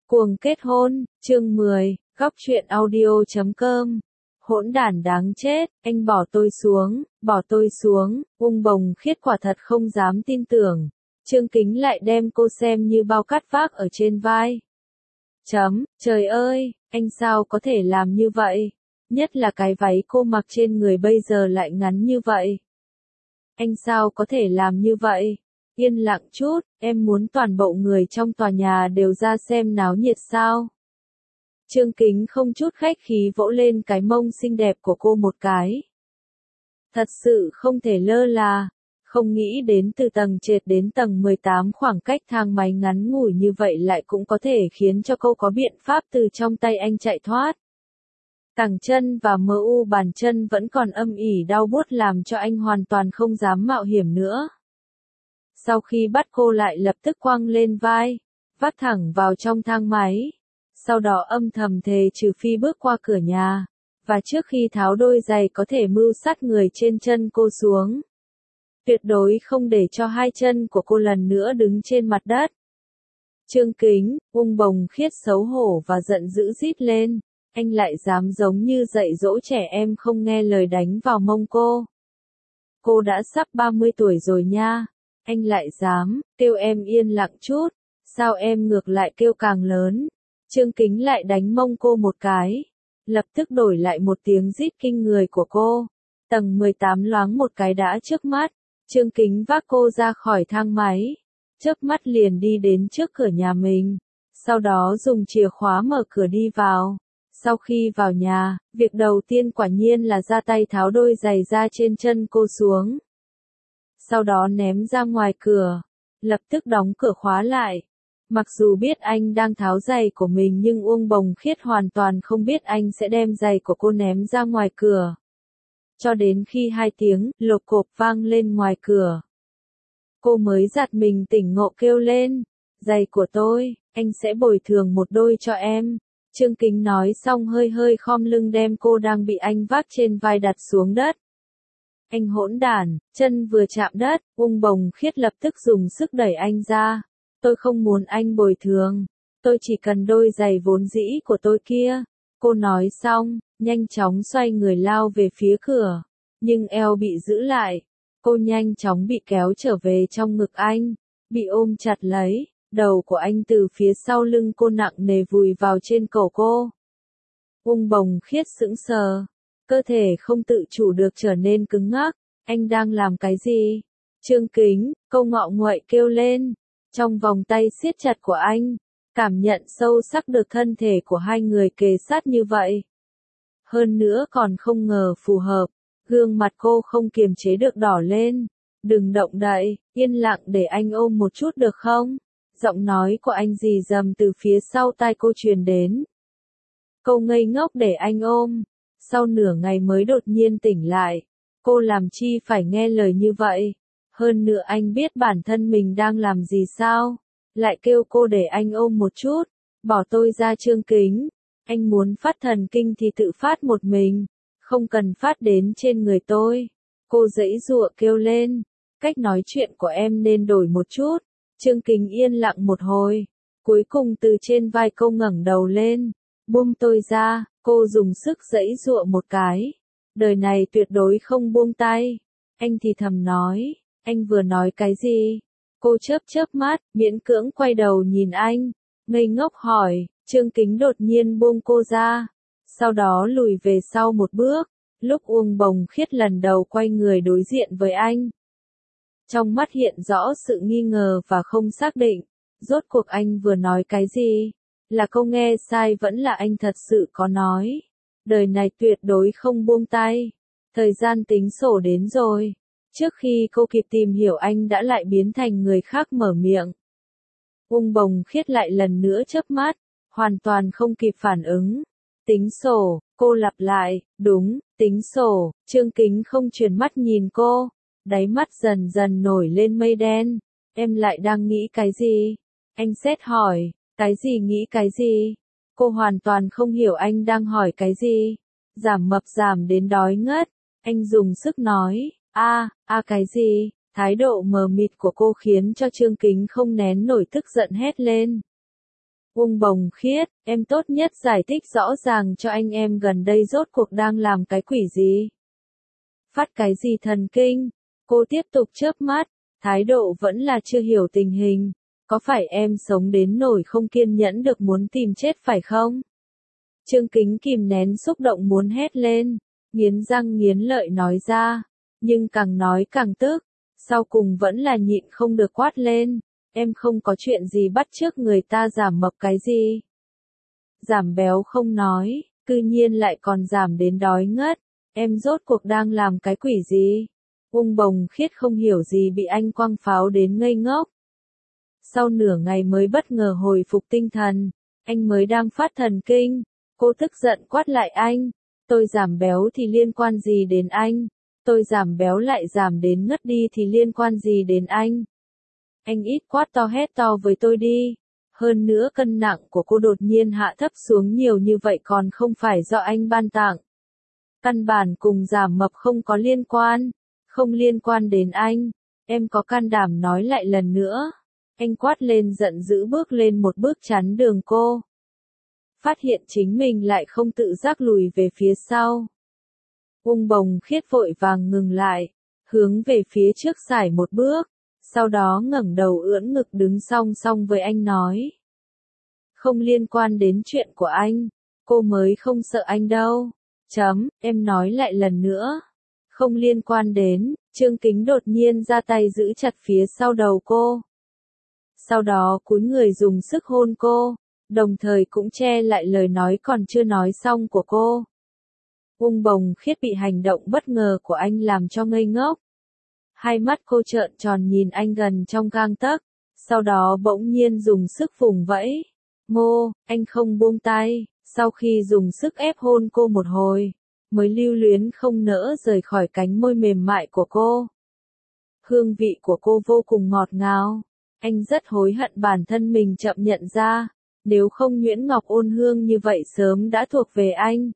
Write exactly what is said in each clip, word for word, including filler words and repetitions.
Cuồng kết hôn, chương mười, góc truyện audio chấm com. Hỗn đản đáng chết, anh bỏ tôi xuống, bỏ tôi xuống, Ung Bồng Khiết quả thật không dám tin tưởng. Trương Kính lại đem cô xem như bao cát vác ở trên vai. Chấm, trời ơi, anh sao có thể làm như vậy? Nhất là cái váy cô mặc trên người bây giờ lại ngắn như vậy. Anh sao có thể làm như vậy? Yên lặng chút, em muốn toàn bộ người trong tòa nhà đều ra xem náo nhiệt sao? Trương Kính không chút khách khí vỗ lên cái mông xinh đẹp của cô một cái. Thật sự không thể lơ là, không nghĩ đến từ tầng trệt đến tầng mười tám khoảng cách thang máy ngắn ngủi như vậy lại cũng có thể khiến cho cô có biện pháp từ trong tay anh chạy thoát. Cẳng chân và mờ u bàn chân vẫn còn âm ỉ đau buốt làm cho anh hoàn toàn không dám mạo hiểm nữa. Sau khi bắt cô lại lập tức quăng lên vai, vắt thẳng vào trong thang máy. Sau đó âm thầm thề trừ phi bước qua cửa nhà, và trước khi tháo đôi giày có thể mưu sát người trên chân cô xuống. Tuyệt đối không để cho hai chân của cô lần nữa đứng trên mặt đất. Trương Kính, Ung Bồng Khiết xấu hổ và giận dữ rít lên, anh lại dám giống như dạy dỗ trẻ em không nghe lời đánh vào mông cô. Cô đã sắp ba mươi tuổi rồi nha, anh lại dám, kêu em yên lặng chút, sao em ngược lại kêu càng lớn. Trương Kính lại đánh mông cô một cái, lập tức đổi lại một tiếng rít kinh người của cô. Tầng mười tám loáng một cái đã trước mắt, Trương Kính vác cô ra khỏi thang máy, chớp mắt liền đi đến trước cửa nhà mình, sau đó dùng chìa khóa mở cửa đi vào. Sau khi vào nhà, việc đầu tiên quả nhiên là ra tay tháo đôi giày ra trên chân cô xuống. Sau đó ném ra ngoài cửa, lập tức đóng cửa khóa lại. Mặc dù biết anh đang tháo giày của mình nhưng Ung Bồng Khiết hoàn toàn không biết anh sẽ đem giày của cô ném ra ngoài cửa. Cho đến khi hai tiếng lộp cộp vang lên ngoài cửa, cô mới giật mình tỉnh ngộ kêu lên, giày của tôi, anh sẽ bồi thường một đôi cho em. Trương Kính nói xong hơi hơi khom lưng đem cô đang bị anh vác trên vai đặt xuống đất. Anh hỗn đản, chân vừa chạm đất, Ung Bồng Khiết lập tức dùng sức đẩy anh ra. Tôi không muốn anh bồi thường, tôi chỉ cần đôi giày vốn dĩ của tôi kia. Cô nói xong, nhanh chóng xoay người lao về phía cửa, nhưng eo bị giữ lại. Cô nhanh chóng bị kéo trở về trong ngực anh, bị ôm chặt lấy, đầu của anh từ phía sau lưng cô nặng nề vùi vào trên cổ cô. Ung Bồng Khiết sững sờ, cơ thể không tự chủ được trở nên cứng ngắc. Anh đang làm cái gì? Trương Kính, cô ngọ nguậy kêu lên. Trong vòng tay siết chặt của anh, cảm nhận sâu sắc được thân thể của hai người kề sát như vậy. Hơn nữa còn không ngờ phù hợp, gương mặt cô không kiềm chế được đỏ lên. Đừng động đậy, yên lặng để anh ôm một chút được không? Giọng nói của anh rì rầm từ phía sau tai cô truyền đến. Cô ngây ngốc để anh ôm, sau nửa ngày mới đột nhiên tỉnh lại. Cô làm chi phải nghe lời như vậy? Hơn nữa anh biết bản thân mình đang làm gì sao? Lại kêu cô để anh ôm một chút, bỏ tôi ra. Trương Kính, anh muốn phát thần kinh thì tự phát một mình, không cần phát đến trên người tôi. Cô giãy giụa kêu lên, cách nói chuyện của em nên đổi một chút. Trương Kính yên lặng một hồi, cuối cùng từ trên vai cô ngẩng đầu lên, buông tôi ra. Cô dùng sức giãy giụa một cái, đời này tuyệt đối không buông tay. Anh thì thầm nói, anh vừa nói cái gì? Cô chớp chớp mắt, miễn cưỡng quay đầu nhìn anh, ngây ngốc hỏi. Trương Kính đột nhiên buông cô ra, sau đó lùi về sau một bước. Lúc Ung Bồng Khiết lần đầu quay người đối diện với anh, trong mắt hiện rõ sự nghi ngờ và không xác định. Rốt cuộc anh vừa nói cái gì? Là cô nghe sai vẫn là anh thật sự có nói? Đời này tuyệt đối không buông tay. Thời gian tính sổ đến rồi. Trước khi cô kịp tìm hiểu anh đã lại biến thành người khác mở miệng. Ung Bồng Khiết lại lần nữa chớp mắt, hoàn toàn không kịp phản ứng. Tính sổ, cô lặp lại, đúng, tính sổ. Trương Kính không chuyển mắt nhìn cô, đáy mắt dần dần nổi lên mây đen. Em lại đang nghĩ cái gì? Anh sét hỏi, cái gì nghĩ cái gì? Cô hoàn toàn không hiểu anh đang hỏi cái gì. Giảm mập giảm đến đói ngất, anh dùng sức nói. A, a cái gì? Thái độ mờ mịt của cô khiến cho Trương Kính không nén nổi tức giận hét lên. Ung Bồng Khiết, em tốt nhất giải thích rõ ràng cho anh em gần đây rốt cuộc đang làm cái quỷ gì. Phát cái gì thần kinh? Cô tiếp tục chớp mắt, thái độ vẫn là chưa hiểu tình hình. Có phải em sống đến nỗi không kiên nhẫn được muốn tìm chết phải không? Trương Kính kìm nén xúc động muốn hét lên, nghiến răng nghiến lợi nói ra, nhưng càng nói càng tức, sau cùng vẫn là nhịn không được quát lên, em không có chuyện gì bắt chước người ta giảm mập cái gì. Giảm béo không nói, cư nhiên lại còn giảm đến đói ngất, em rốt cuộc đang làm cái quỷ gì? Ung Bồng Khiết không hiểu gì bị anh quăng pháo đến ngây ngốc. Sau nửa ngày mới bất ngờ hồi phục tinh thần, anh mới đang phát thần kinh, cô tức giận quát lại anh, tôi giảm béo thì liên quan gì đến anh, tôi giảm béo lại giảm đến ngất đi thì liên quan gì đến anh. Anh ít quát to hét to với tôi đi, hơn nữa cân nặng của cô đột nhiên hạ thấp xuống nhiều như vậy còn không phải do anh ban tặng. Căn bản cùng giảm mập không có liên quan, không liên quan đến anh, em có can đảm nói lại lần nữa. Anh quát lên giận dữ bước lên một bước chắn đường cô. Phát hiện chính mình lại không tự giác lùi về phía sau. Ung Bồng Khiết vội vàng ngừng lại, hướng về phía trước sải một bước, sau đó ngẩng đầu ưỡn ngực đứng song song với anh nói. Không liên quan đến chuyện của anh, cô mới không sợ anh đâu. Chấm, em nói lại lần nữa. Không liên quan đến, Trương Kính đột nhiên ra tay giữ chặt phía sau đầu cô. Sau đó cúi người dùng sức hôn cô, đồng thời cũng che lại lời nói còn chưa nói xong của cô. Ung Bồng Khiết bị hành động bất ngờ của anh làm cho ngây ngốc. Hai mắt cô trợn tròn nhìn anh gần trong gang tấc, sau đó bỗng nhiên dùng sức vùng vẫy. Mô, anh không buông tay, sau khi dùng sức ép hôn cô một hồi, mới lưu luyến không nỡ rời khỏi cánh môi mềm mại của cô. Hương vị của cô vô cùng ngọt ngào. Anh rất hối hận bản thân mình chậm nhận ra, nếu không Nguyễn Ngọc Ôn Hương như vậy sớm đã thuộc về anh.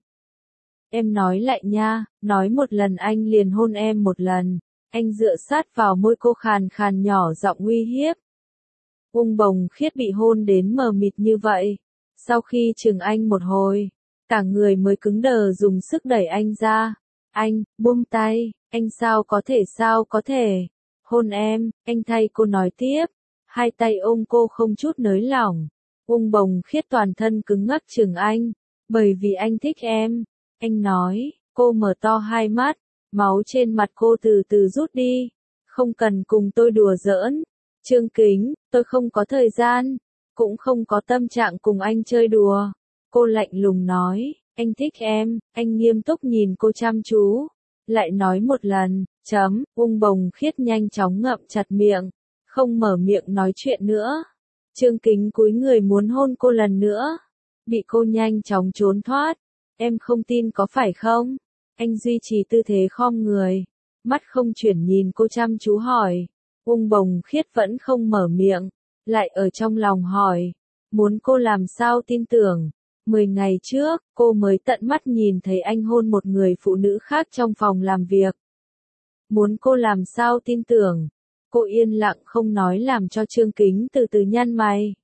Em nói lại nha, nói một lần anh liền hôn em một lần, anh dựa sát vào môi cô khàn khàn nhỏ giọng uy hiếp. Ung Bồng Khiết bị hôn đến mờ mịt như vậy, sau khi chừng anh một hồi, cả người mới cứng đờ dùng sức đẩy anh ra. Anh, buông tay, anh sao có thể sao có thể, hôn em, anh thay cô nói tiếp. Hai tay ôm cô không chút nới lỏng. Ung Bồng Khiết toàn thân cứng ngắc chừng anh, bởi vì anh thích em. Anh nói, cô mở to hai mắt, máu trên mặt cô từ từ rút đi. Không cần cùng tôi đùa giỡn. Trương Kính, tôi không có thời gian, cũng không có tâm trạng cùng anh chơi đùa. Cô lạnh lùng nói, anh thích em, anh nghiêm túc nhìn cô chăm chú. Lại nói một lần, chấm, Ung Bồng Khiết nhanh chóng ngậm chặt miệng. Không mở miệng nói chuyện nữa. Trương Kính cúi người muốn hôn cô lần nữa. Bị cô nhanh chóng trốn thoát. Em không tin có phải không? Anh duy trì tư thế khom người. Mắt không chuyển nhìn cô chăm chú hỏi. Ung Bồng Khiết vẫn không mở miệng. Lại ở trong lòng hỏi. Muốn cô làm sao tin tưởng? Mười ngày trước, cô mới tận mắt nhìn thấy anh hôn một người phụ nữ khác trong phòng làm việc. Muốn cô làm sao tin tưởng? Cô yên lặng không nói làm cho Trương Kính từ từ nhăn mày.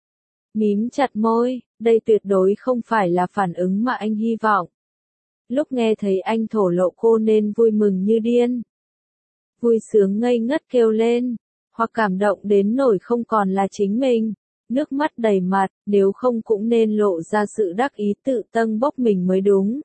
Mím chặt môi, đây tuyệt đối không phải là phản ứng mà anh hy vọng. Lúc nghe thấy anh thổ lộ cô nên vui mừng như điên. Vui sướng ngây ngất kêu lên, hoặc cảm động đến nỗi không còn là chính mình. Nước mắt đầy mặt, nếu không cũng nên lộ ra sự đắc ý tự tâng bốc mình mới đúng.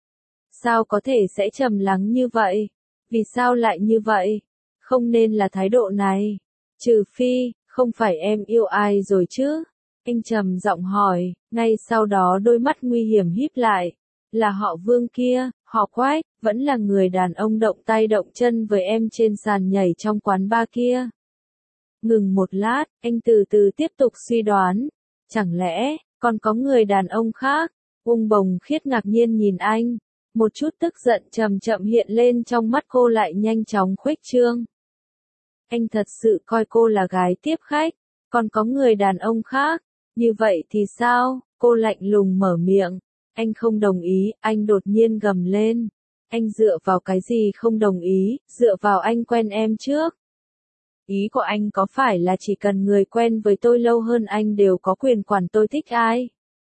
Sao có thể sẽ trầm lắng như vậy? Vì sao lại như vậy? Không nên là thái độ này. Trừ phi, không phải em yêu ai rồi chứ? Anh trầm giọng hỏi, ngay sau đó đôi mắt nguy hiểm híp lại. Là họ Vương kia, họ Quách, vẫn là người đàn ông động tay động chân với em trên sàn nhảy trong quán bar kia. Ngừng một lát, anh từ từ tiếp tục suy đoán. Chẳng lẽ, còn có người đàn ông khác? Ung Bồng Khiết ngạc nhiên nhìn anh. Một chút tức giận chậm chậm hiện lên trong mắt cô lại nhanh chóng khuếch trương. Anh thật sự coi cô là gái tiếp khách, còn có người đàn ông khác. Như vậy thì sao? Cô lạnh lùng mở miệng. Anh không đồng ý, anh đột nhiên gầm lên. Anh dựa vào cái gì không đồng ý, dựa vào anh quen em trước. Ý của anh có phải là chỉ cần người quen với tôi lâu hơn anh đều có quyền quản tôi thích ai?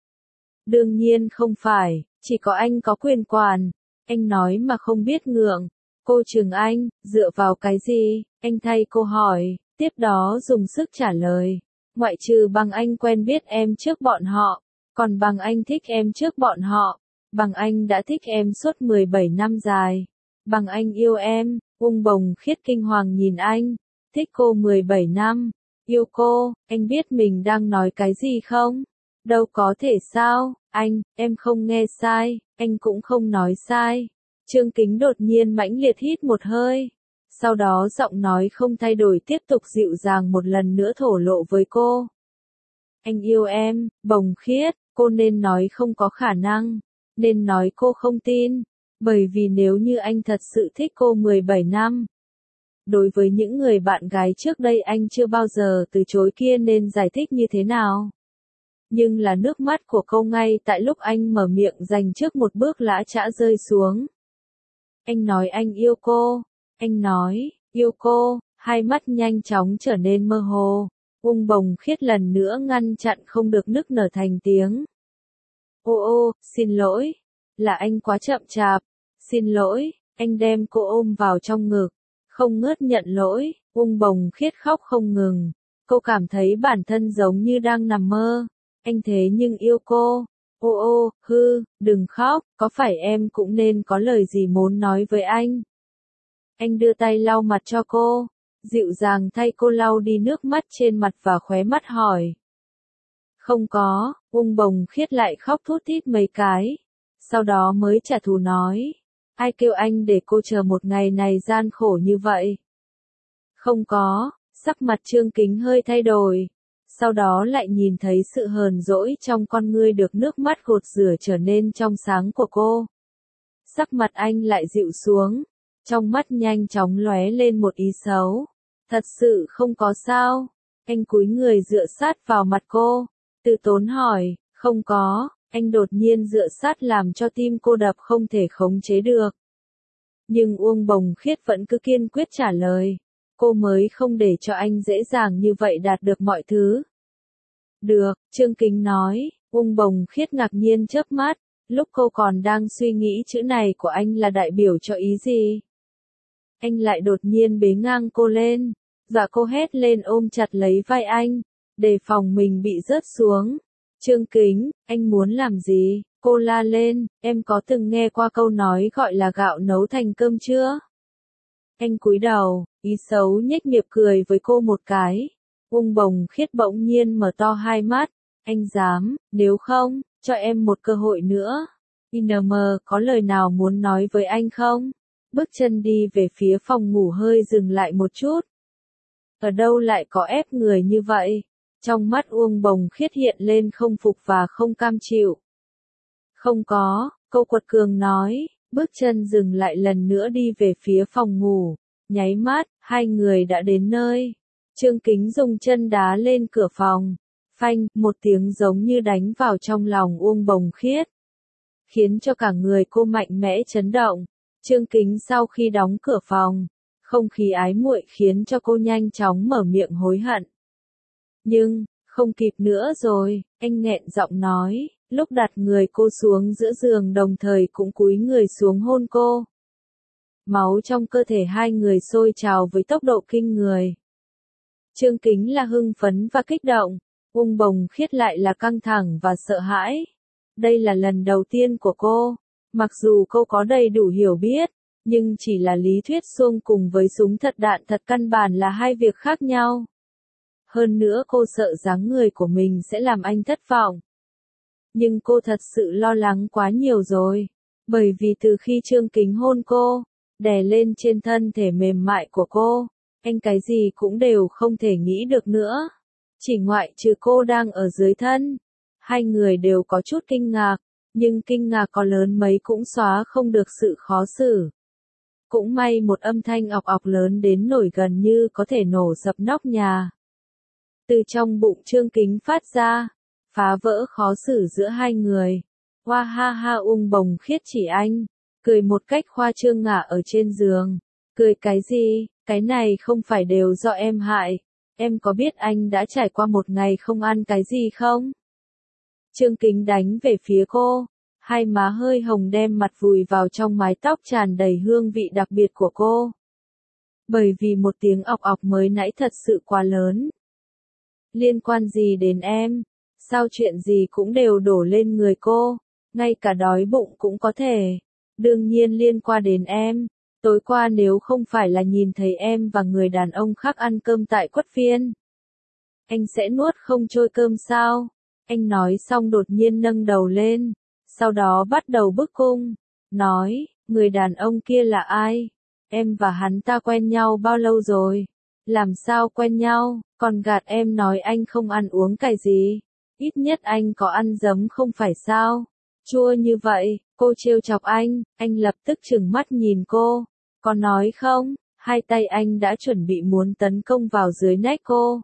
Đương nhiên không phải, chỉ có anh có quyền quản. Anh nói mà không biết ngượng. Cô chừng anh, dựa vào cái gì? Anh thay cô hỏi, tiếp đó dùng sức trả lời. Ngoại trừ bằng anh quen biết em trước bọn họ, còn bằng anh thích em trước bọn họ, bằng anh đã thích em suốt mười bảy năm dài, bằng anh yêu em. Ung Bồng Khiết kinh hoàng nhìn anh, thích cô mười bảy năm, yêu cô, anh biết mình đang nói cái gì không? Đâu có thể sao, anh, em không nghe sai, anh cũng không nói sai. Trương Kính đột nhiên mãnh liệt hít một hơi. Sau đó giọng nói không thay đổi tiếp tục dịu dàng một lần nữa thổ lộ với cô. Anh yêu em, Bồng Khiết, cô nên nói không có khả năng, nên nói cô không tin, bởi vì nếu như anh thật sự thích cô mười bảy năm. Đối với những người bạn gái trước đây anh chưa bao giờ từ chối kia nên giải thích như thế nào. Nhưng là nước mắt của cô ngay tại lúc anh mở miệng dành trước một bước lã chã rơi xuống. Anh nói anh yêu cô, anh nói, yêu cô, hai mắt nhanh chóng trở nên mơ hồ. Ung Bồng Khiết lần nữa ngăn chặn không được nức nở thành tiếng. Ô ô, xin lỗi, là anh quá chậm chạp, xin lỗi, anh đem cô ôm vào trong ngực, không ngớt nhận lỗi. Ung Bồng Khiết khóc không ngừng, cô cảm thấy bản thân giống như đang nằm mơ, anh thế nhưng yêu cô. Ô ô, hư, đừng khóc, có phải em cũng nên có lời gì muốn nói với anh? Anh đưa tay lau mặt cho cô, dịu dàng thay cô lau đi nước mắt trên mặt và khóe mắt hỏi. Không có, Ung Bồng Khiết lại khóc thút thít mấy cái, sau đó mới trả thù nói. Ai kêu anh để cô chờ một ngày này gian khổ như vậy? Không có, sắc mặt Trương Kính hơi thay đổi. Sau đó lại nhìn thấy sự hờn dỗi trong con ngươi được nước mắt gột rửa trở nên trong sáng của cô. Sắc mặt anh lại dịu xuống, trong mắt nhanh chóng lóe lên một ý xấu. Thật sự không có sao. Anh cúi người dựa sát vào mặt cô, từ tốn hỏi, không có. Anh đột nhiên dựa sát làm cho tim cô đập không thể khống chế được. Nhưng Uông Bồng Khiết vẫn cứ kiên quyết trả lời. Cô mới không để cho anh dễ dàng như vậy đạt được mọi thứ. Được, Trương Kính nói. Uông Bồng Khiết ngạc nhiên chớp mắt, lúc cô còn đang suy nghĩ chữ này của anh là đại biểu cho ý gì. Anh lại đột nhiên bế ngang cô lên, dọa cô hét lên ôm chặt lấy vai anh, đề phòng mình bị rớt xuống. Trương Kính, anh muốn làm gì? Cô la lên, em có từng nghe qua câu nói gọi là gạo nấu thành cơm chưa? Anh cúi đầu, ý xấu nhếch miệng cười với cô một cái. Ung Bồng Khiết bỗng nhiên mở to hai mắt, anh dám, nếu không, cho em một cơ hội nữa. i en em có lời nào muốn nói với anh không? Bước chân đi về phía phòng ngủ hơi dừng lại một chút. Ở đâu lại có ép người như vậy? Trong mắt Uông Bồng Khiết hiện lên không phục và không cam chịu. Không có, cô quật cường nói, bước chân dừng lại lần nữa đi về phía phòng ngủ. Nháy mắt, hai người đã đến nơi. Trương Kính dùng chân đá lên cửa phòng. Phanh, một tiếng giống như đánh vào trong lòng Uông Bồng Khiết. Khiến cho cả người cô mạnh mẽ chấn động. Trương Kính sau khi đóng cửa phòng, không khí ái muội khiến cho cô nhanh chóng mở miệng hối hận. Nhưng, không kịp nữa rồi, anh nghẹn giọng nói, lúc đặt người cô xuống giữa giường đồng thời cũng cúi người xuống hôn cô. Máu trong cơ thể hai người sôi trào với tốc độ kinh người. Trương Kính là hưng phấn và kích động, Uông Bồng Khiết lại là căng thẳng và sợ hãi. Đây là lần đầu tiên của cô, mặc dù cô có đầy đủ hiểu biết, nhưng chỉ là lý thuyết suông cùng với súng thật đạn thật căn bản là hai việc khác nhau. Hơn nữa cô sợ dáng người của mình sẽ làm anh thất vọng. Nhưng cô thật sự lo lắng quá nhiều rồi, bởi vì từ khi Trương Kính hôn cô, đè lên trên thân thể mềm mại của cô, anh cái gì cũng đều không thể nghĩ được nữa. Chỉ ngoại trừ cô đang ở dưới thân. Hai người đều có chút kinh ngạc, nhưng kinh ngạc có lớn mấy cũng xóa không được sự khó xử. Cũng may một âm thanh ọc ọc lớn đến nổi gần như có thể nổ sập nóc nhà. Từ trong bụng Trương Kính phát ra, phá vỡ khó xử giữa hai người. Hoa ha ha Uông Bồng Khiết chỉ anh, cười một cách khoa trương ngả ở trên giường. Cười cái gì, Cái này không phải đều do em hại. Em có biết anh đã trải qua một ngày không ăn cái gì không? Trương Kính đánh về phía cô. Hai má hơi hồng đem mặt vùi vào trong mái tóc tràn đầy hương vị đặc biệt của cô. Bởi vì một tiếng ọc ọc mới nãy thật sự quá lớn. Liên quan gì đến em? Sao chuyện gì cũng đều đổ lên người cô? Ngay cả đói bụng cũng có thể. Đương nhiên liên quan đến em. Tối qua nếu không phải là nhìn thấy em và người đàn ông khác ăn cơm tại Quất Viên, anh sẽ nuốt không trôi cơm sao? Anh nói xong đột nhiên nâng đầu lên. Sau đó bắt đầu bức cung. Nói, người đàn ông kia là ai? Em và hắn ta quen nhau bao lâu rồi? Làm sao quen nhau? Còn gạt em nói anh không ăn uống cái gì? Ít nhất anh có ăn giấm không phải sao? Chua như vậy, cô trêu chọc anh, anh lập tức trừng mắt nhìn cô. Có nói không? Hai tay anh đã chuẩn bị muốn tấn công vào dưới nách cô.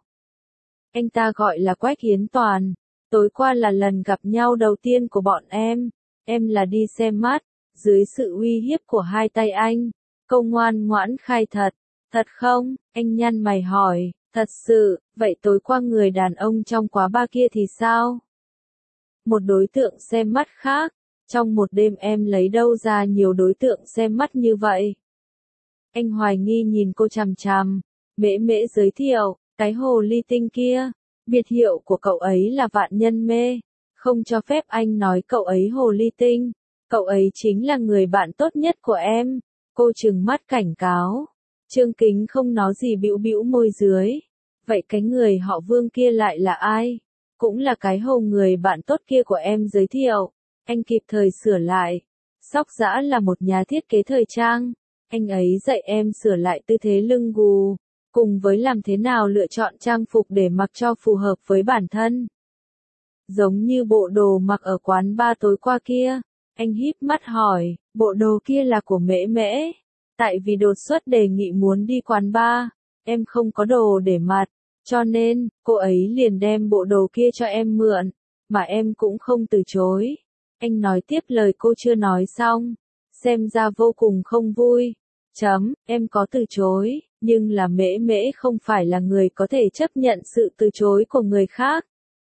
Anh ta gọi là Quách Hiến Toàn. Tối qua là lần gặp nhau đầu tiên của bọn em. Em là đi xem mắt. Dưới sự uy hiếp của hai tay anh, cô ngoan ngoãn khai thật. Thật không? Anh nhăn mày hỏi. Thật sự, vậy tối qua người đàn ông trong quán bar kia thì sao? Một đối tượng xem mắt khác. Trong một đêm em lấy đâu ra nhiều đối tượng xem mắt như vậy? Anh hoài nghi nhìn cô chằm chằm. Mễ Mễ giới thiệu, cái hồ ly tinh kia. Biệt hiệu của cậu ấy là Vạn Nhân Mê. Không cho phép anh nói cậu ấy hồ ly tinh. Cậu ấy chính là người bạn tốt nhất của em. Cô trừng mắt cảnh cáo. Trương Kính không nói gì bĩu bĩu môi dưới. Vậy cái người họ Vương kia lại là ai? Cũng là cái hồ người bạn tốt kia của em giới thiệu. Anh kịp thời sửa lại. Sóc Dã là một nhà thiết kế thời trang. Anh ấy dạy em sửa lại tư thế lưng gù, cùng với làm thế nào lựa chọn trang phục để mặc cho phù hợp với bản thân. Giống như bộ đồ mặc ở quán bar tối qua kia. Anh híp mắt hỏi, bộ đồ kia là của Mễ Mễ. Tại vì đột xuất đề nghị muốn đi quán bar, em không có đồ để mặc, cho nên, cô ấy liền đem bộ đồ kia cho em mượn, mà em cũng không từ chối. Anh nói tiếp lời cô chưa nói xong, xem ra vô cùng không vui. Chấm, em có từ chối, nhưng là Mễ Mễ không phải là người có thể chấp nhận sự từ chối của người khác.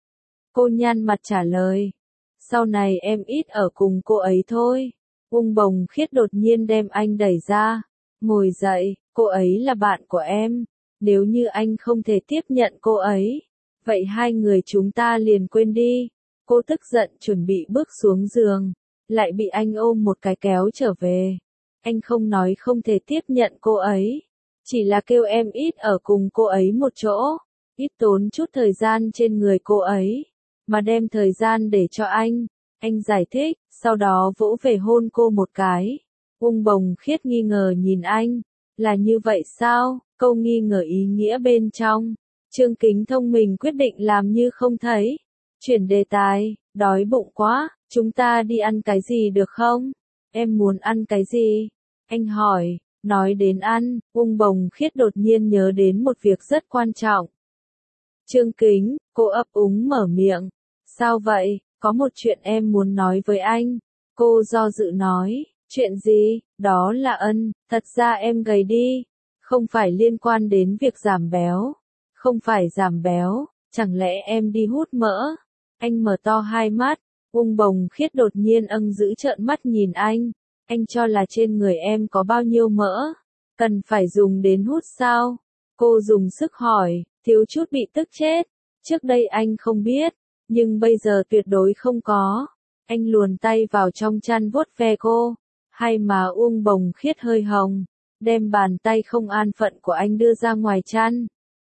Cô nhăn mặt trả lời. Sau này em ít ở cùng cô ấy thôi. Ung Bồng Khiết đột nhiên đem anh đẩy ra. Ngồi dậy, cô ấy là bạn của em. Nếu như anh không thể tiếp nhận cô ấy, vậy hai người chúng ta liền quên đi. Cô tức giận chuẩn bị bước xuống giường, lại bị anh ôm một cái kéo trở về. Anh không nói không thể tiếp nhận cô ấy, chỉ là kêu em ít ở cùng cô ấy một chỗ, ít tốn chút thời gian trên người cô ấy, mà đem thời gian để cho anh. Anh giải thích, sau đó vỗ về hôn cô một cái. Ung Bồng Khiết nghi ngờ nhìn anh, là như vậy sao? Câu nghi ngờ ý nghĩa bên trong. Trương Kính thông minh quyết định làm như không thấy. Chuyển đề tài, đói bụng quá, chúng ta đi ăn cái gì được không? Em muốn ăn cái gì? Anh hỏi, nói đến ăn, Ung Bồng Khiết đột nhiên nhớ đến một việc rất quan trọng. Trương Kính, cô ấp úng mở miệng. Sao vậy? Có một chuyện em muốn nói với anh. Cô do dự nói, chuyện gì? Đó là ân, thật ra em gầy đi. Không phải liên quan đến việc giảm béo. Không phải giảm béo, chẳng lẽ em đi hút mỡ? Anh mở to hai mắt, Ung Bồng Khiết đột nhiên âng giữ trợn mắt nhìn anh. Anh cho là trên người em có bao nhiêu mỡ? Cần phải dùng đến hút sao? Cô dùng sức hỏi, thiếu chút bị tức chết. Trước đây anh không biết, nhưng bây giờ tuyệt đối không có. Anh luồn tay vào trong chăn vuốt ve cô. Hai má Ung Bồng Khiết hơi hồng, đem bàn tay không an phận của anh đưa ra ngoài chăn.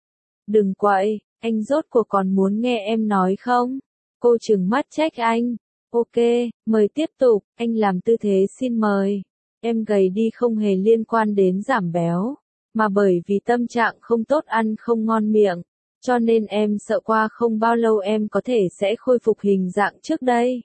Đừng quậy, anh rốt cuộc còn muốn nghe em nói không? Cô trừng mắt trách anh. Ok, mời tiếp tục, anh làm tư thế xin mời. Em gầy đi không hề liên quan đến giảm béo, mà bởi vì tâm trạng không tốt ăn không ngon miệng, cho nên em sợ qua không bao lâu em có thể sẽ khôi phục hình dạng trước đây.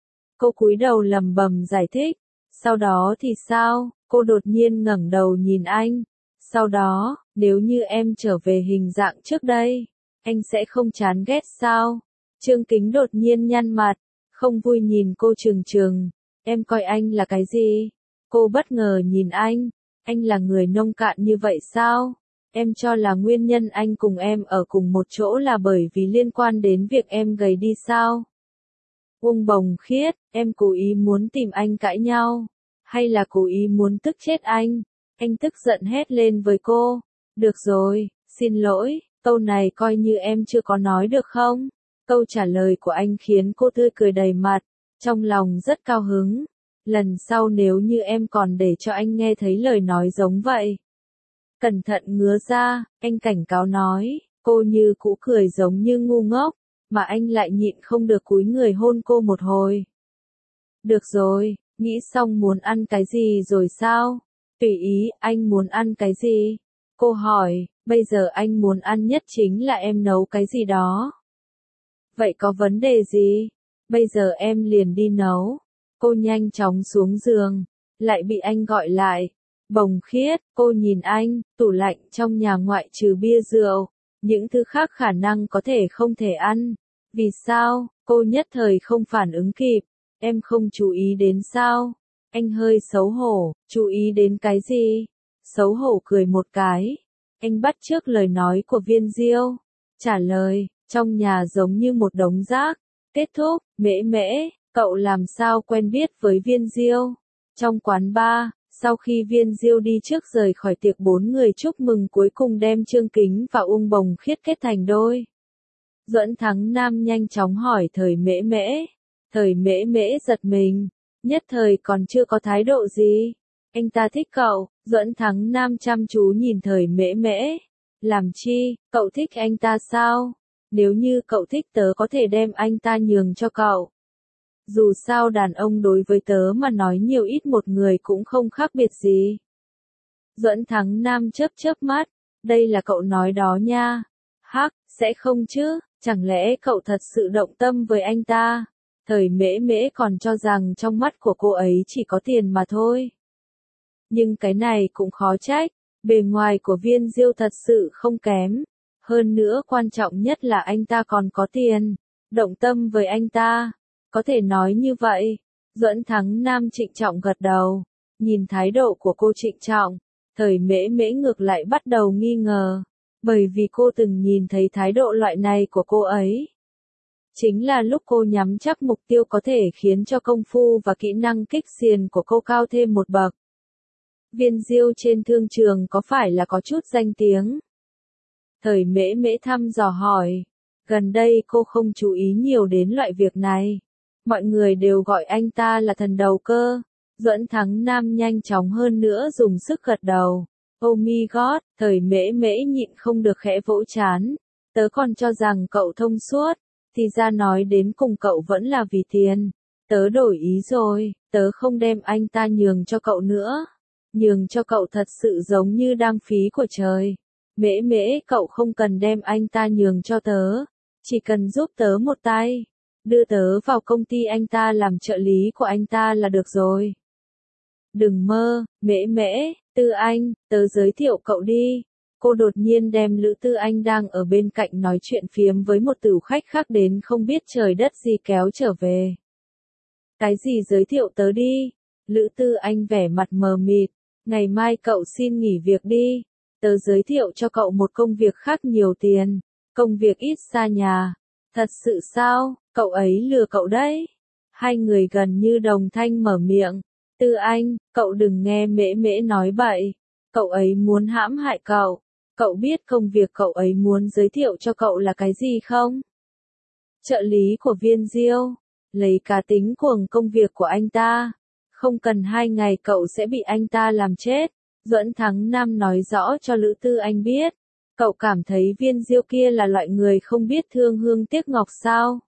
Cô cúi đầu lầm bầm giải thích. Sau đó thì sao? Cô đột nhiên ngẩng đầu nhìn anh. Sau đó, nếu như em trở về hình dạng trước đây, anh sẽ không chán ghét sao? Trương Kính đột nhiên nhăn mặt, không vui nhìn cô trừng trừng. Em coi anh là cái gì? Cô bất ngờ nhìn anh. Anh là người nông cạn như vậy sao? Em cho là nguyên nhân anh cùng em ở cùng một chỗ là bởi vì liên quan đến việc em gầy đi sao? Uông Bồng Khiết, em cố ý muốn tìm anh cãi nhau, hay là cố ý muốn tức chết anh? Anh tức giận hét lên với cô. Được rồi, xin lỗi, câu này coi như em chưa có nói được không? Câu trả lời của anh khiến cô tươi cười đầy mặt, trong lòng rất cao hứng. Lần sau nếu như em còn để cho anh nghe thấy lời nói giống vậy, cẩn thận ngứa ra, anh cảnh cáo nói. Cô như cũ cười giống như ngu ngốc, mà anh lại nhịn không được cúi người hôn cô một hồi. Được rồi, nghĩ xong muốn ăn cái gì rồi sao? Tùy ý, anh muốn ăn cái gì? Cô hỏi, bây giờ anh muốn ăn nhất chính là em nấu cái gì đó. Vậy có vấn đề gì? Bây giờ em liền đi nấu. Cô nhanh chóng xuống giường, lại bị anh gọi lại. Bồng Khiết, cô nhìn anh, tủ lạnh trong nhà ngoại trừ bia rượu, những thứ khác khả năng có thể không thể ăn. Vì sao? Cô nhất thời không phản ứng kịp. Em không chú ý đến sao? Anh hơi xấu hổ, chú ý đến cái gì? Xấu hổ cười một cái. Anh bắt chước lời nói của Viên Diêu. Trả lời, trong nhà giống như một đống rác. Kết thúc, Mễ Mễ, cậu làm sao quen biết với Viên Diêu? Trong quán bar, sau khi Viên Diêu đi trước rời khỏi tiệc bốn người chúc mừng cuối cùng đem Trương Kính và Uông Bồng Khiết kết thành đôi. Duẫn Thắng Nam nhanh chóng hỏi Thời Mễ Mễ. Thời Mễ Mễ giật mình, nhất thời còn chưa có thái độ gì. Anh ta thích cậu. Duẫn Thắng Nam chăm chú nhìn Thời Mễ Mễ. Làm chi, cậu thích anh ta sao? Nếu như cậu thích tớ có thể đem anh ta nhường cho cậu. Dù sao đàn ông đối với tớ mà nói nhiều ít một người cũng không khác biệt gì. Duẫn Thắng Nam chớp chớp mắt, đây là cậu nói đó nha. Hắc, sẽ không chứ, chẳng lẽ cậu thật sự động tâm với anh ta? Thời Mễ Mễ còn cho rằng trong mắt của cô ấy chỉ có tiền mà thôi. Nhưng cái này cũng khó trách, bề ngoài của Viên Diêu thật sự không kém. Hơn nữa quan trọng nhất là anh ta còn có tiền. Động tâm với anh ta. Có thể nói như vậy. Duẫn Thắng Nam trịnh trọng gật đầu. Nhìn thái độ của cô trịnh trọng, Thời Mễ Mễ ngược lại bắt đầu nghi ngờ. Bởi vì cô từng nhìn thấy thái độ loại này của cô ấy. Chính là lúc cô nhắm chắc mục tiêu có thể khiến cho công phu và kỹ năng kích xiền của cô cao thêm một bậc. Viên Diêu trên thương trường có phải là có chút danh tiếng? Thời Mễ Mễ thăm dò hỏi. Gần đây cô không chú ý nhiều đến loại việc này. Mọi người đều gọi anh ta là thần đầu cơ. Duẫn Thắng Nam nhanh chóng hơn nữa dùng sức gật đầu. Oh my god, Thời Mễ Mễ nhịn không được khẽ vỗ chán. Tớ còn cho rằng cậu thông suốt, thì ra nói đến cùng cậu vẫn là vì tiền. Tớ đổi ý rồi, tớ không đem anh ta nhường cho cậu nữa. Nhường cho cậu thật sự giống như đang phí của trời. Mễ Mễ, cậu không cần đem anh ta nhường cho tớ. Chỉ cần giúp tớ một tay. Đưa tớ vào công ty anh ta làm trợ lý của anh ta là được rồi. Đừng mơ, Mễ Mễ, Tư Anh, tớ giới thiệu cậu đi. Cô đột nhiên đem Lữ Tư Anh đang ở bên cạnh nói chuyện phiếm với một tử khách khác đến không biết trời đất gì kéo trở về. Cái gì giới thiệu tớ đi? Lữ Tư Anh vẻ mặt mờ mịt. Ngày mai cậu xin nghỉ việc đi. Tớ giới thiệu cho cậu một công việc khác nhiều tiền. Công việc ít xa nhà. Thật sự sao? Cậu ấy lừa cậu đấy. Hai người gần như đồng thanh mở miệng. Tư Anh, cậu đừng nghe Mễ Mễ nói bậy. Cậu ấy muốn hãm hại cậu. Cậu biết công việc cậu ấy muốn giới thiệu cho cậu là cái gì không? Trợ lý của Viên Diêu. Lấy cá tính cuồng công việc của anh ta. Không cần hai ngày cậu sẽ bị anh ta làm chết. Duẫn Thắng Nam nói rõ cho Lữ Tư Anh biết. Cậu cảm thấy Viên Diêu kia là loại người không biết thương hương tiếc ngọc sao?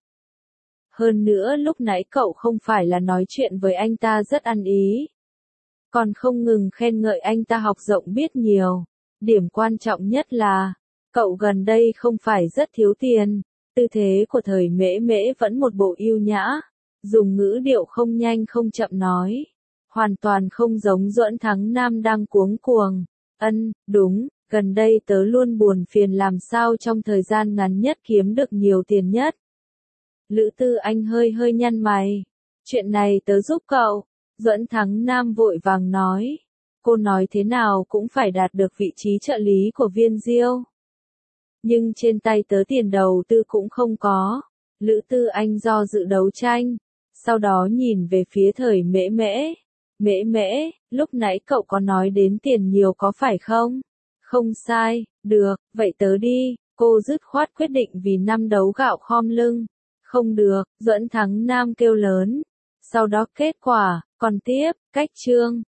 Hơn nữa lúc nãy cậu không phải là nói chuyện với anh ta rất ăn ý. Còn không ngừng khen ngợi anh ta học rộng biết nhiều. Điểm quan trọng nhất là, cậu gần đây không phải rất thiếu tiền. Tư thế của Thời Mễ Mễ vẫn một bộ yêu nhã. Dùng ngữ điệu không nhanh không chậm nói. Hoàn toàn không giống Duẫn Thắng Nam đang cuống cuồng. Ân, đúng, gần đây tớ luôn buồn phiền làm sao trong thời gian ngắn nhất kiếm được nhiều tiền nhất. Lữ Tư Anh hơi hơi nhăn mày. Chuyện này tớ giúp cậu. Duẫn Thắng Nam vội vàng nói. cô nói thế nào cũng phải đạt được vị trí trợ lý của Viên Diêu. Nhưng trên tay tớ tiền đầu tư cũng không có. Lữ Tư Anh do dự đấu tranh, sau đó nhìn về phía Thời Mễ Mễ. Mễ Mễ, lúc nãy cậu có nói đến tiền nhiều có phải không? Không sai, được, vậy tớ đi, cô dứt khoát quyết định vì năm đấu gạo khom lưng. Không được, Duẫn Thắng Nam kêu lớn. Sau đó kết quả, còn tiếp, cách chương.